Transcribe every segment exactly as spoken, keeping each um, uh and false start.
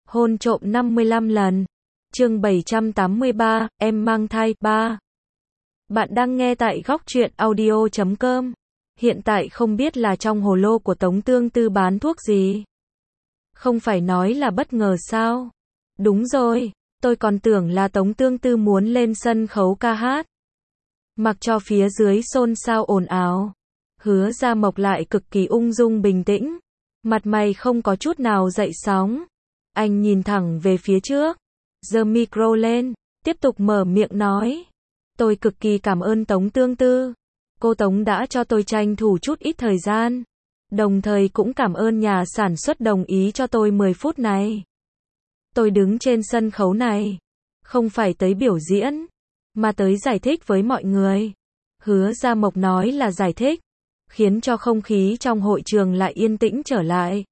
Hôn trộm năm mươi lăm lần. Chương bảy trăm tám mươi ba, em mang thai, ba. Bạn đang nghe tại góc truyện audio chấm com. Hiện tại không biết là trong hồ lô của Tống Tương Tư bán thuốc gì. Không phải nói là bất ngờ sao? Đúng rồi, tôi còn tưởng là Tống Tương Tư muốn lên sân khấu ca hát. Mặc cho phía dưới xôn xao ồn ào. Hứa Gia Mộc lại cực kỳ ung dung bình tĩnh. Mặt mày không có chút nào dậy sóng. Anh nhìn thẳng về phía trước, giơ micro lên, tiếp tục mở miệng nói. Tôi cực kỳ cảm ơn Tống Tương Tư. Cô Tống đã cho tôi tranh thủ chút ít thời gian. Đồng thời cũng cảm ơn nhà sản xuất đồng ý cho tôi mười phút này. Tôi đứng trên sân khấu này, không phải tới biểu diễn, mà tới giải thích với mọi người. Hứa Gia Mộc nói là giải thích, khiến cho không khí trong hội trường lại yên tĩnh trở lại.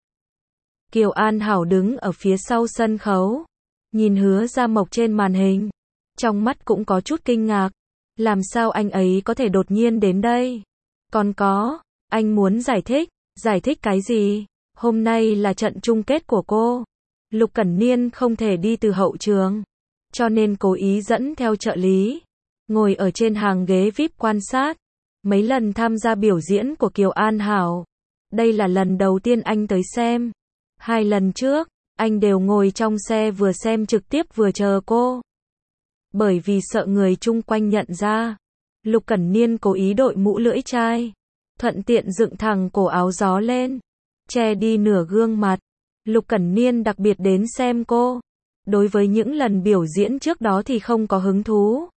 Kiều An Hảo đứng ở phía sau sân khấu, nhìn Hứa Gia Mộc trên màn hình, trong mắt cũng có chút kinh ngạc. Làm sao anh ấy có thể đột nhiên đến đây? Còn có, anh muốn giải thích, giải thích cái gì? Hôm nay là trận chung kết của cô. Lục Cẩn Niên không thể đi từ hậu trường, cho nên cố ý dẫn theo trợ lý, ngồi ở trên hàng ghế vi ai pi quan sát. Mấy lần tham gia biểu diễn của Kiều An Hảo, đây là lần đầu tiên anh tới xem. Hai lần trước, anh đều ngồi trong xe vừa xem trực tiếp vừa chờ cô. Bởi vì sợ người chung quanh nhận ra, Lục Cẩn Niên cố ý đội mũ lưỡi chai, thuận tiện dựng thẳng cổ áo gió lên, che đi nửa gương mặt. Lục Cẩn Niên đặc biệt đến xem cô. Đối với những lần biểu diễn trước đó thì không có hứng thú.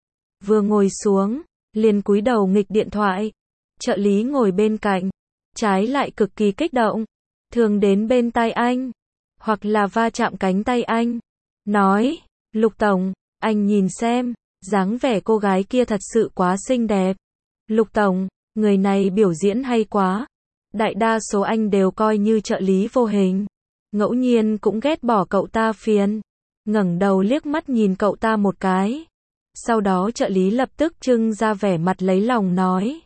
Vừa ngồi xuống, liền cúi đầu nghịch điện thoại. Trợ lý ngồi bên cạnh, trái lại cực kỳ kích động, thường đến bên tai anh, hoặc là va chạm cánh tay anh, nói, Lục Tổng, anh nhìn xem, dáng vẻ cô gái kia thật sự quá xinh đẹp. Lục Tổng, người này biểu diễn hay quá. Đại đa số anh đều coi như trợ lý vô hình, ngẫu nhiên cũng ghét bỏ cậu ta phiền. Ngẩng đầu liếc mắt nhìn cậu ta một cái. Sau đó trợ lý lập tức trưng ra vẻ mặt lấy lòng nói.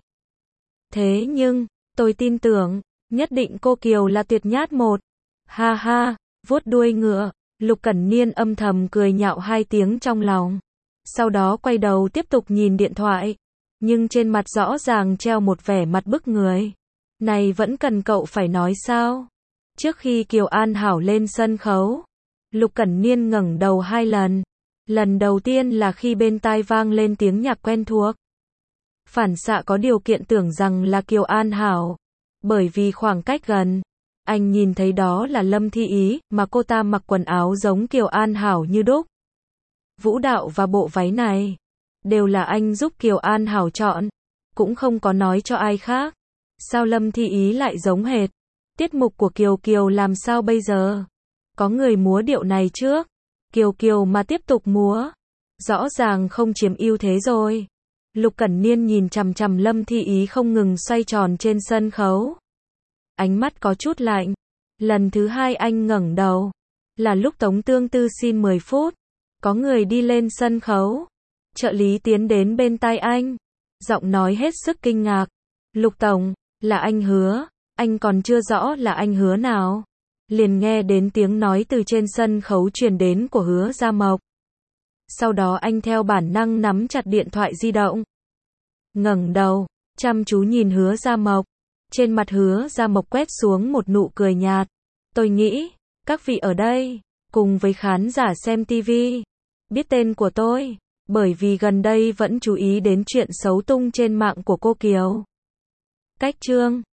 Thế nhưng, tôi tin tưởng, nhất định cô Kiều là tuyệt nhát một. Ha ha, vuốt đuôi ngựa, Lục Cẩn Niên âm thầm cười nhạo hai tiếng trong lòng. Sau đó quay đầu tiếp tục nhìn điện thoại. Nhưng trên mặt rõ ràng treo một vẻ mặt bức người. Này vẫn cần cậu phải nói sao? Trước khi Kiều An Hảo lên sân khấu, Lục Cẩn Niên ngẩng đầu hai lần. Lần đầu tiên là khi bên tai vang lên tiếng nhạc quen thuộc. Phản xạ có điều kiện tưởng rằng là Kiều An Hảo. Bởi vì khoảng cách gần, anh nhìn thấy đó là Lâm Thi Ý, mà cô ta mặc quần áo giống Kiều An Hảo như đúc. Vũ đạo và bộ váy này, đều là anh giúp Kiều An Hảo chọn, cũng không có nói cho ai khác. Sao Lâm Thi Ý lại giống hệt? Tiết mục của Kiều Kiều làm sao bây giờ? Có người múa điệu này trước, Kiều Kiều mà tiếp tục múa, rõ ràng không chiếm ưu thế rồi. Lục Cẩn Niên nhìn chằm chằm Lâm Thi Ý không ngừng xoay tròn trên sân khấu. Ánh mắt có chút lạnh. Lần thứ hai anh ngẩng đầu, là lúc Tống Tương Tư xin mười phút. Có người đi lên sân khấu. Trợ lý tiến đến bên tai anh, giọng nói hết sức kinh ngạc. Lục Tổng, là anh Hứa. Anh còn chưa rõ là anh Hứa nào. Liền nghe đến tiếng nói từ trên sân khấu truyền đến của Hứa Gia Mộc. Sau đó anh theo bản năng nắm chặt điện thoại di động. Ngẩng đầu, chăm chú nhìn Hứa Gia Mộc. Trên mặt Hứa Gia Mộc quét xuống một nụ cười nhạt. Tôi nghĩ, các vị ở đây, cùng với khán giả xem ti vi, biết tên của tôi, bởi vì gần đây vẫn chú ý đến chuyện xấu tung trên mạng của cô Kiều. Cách chương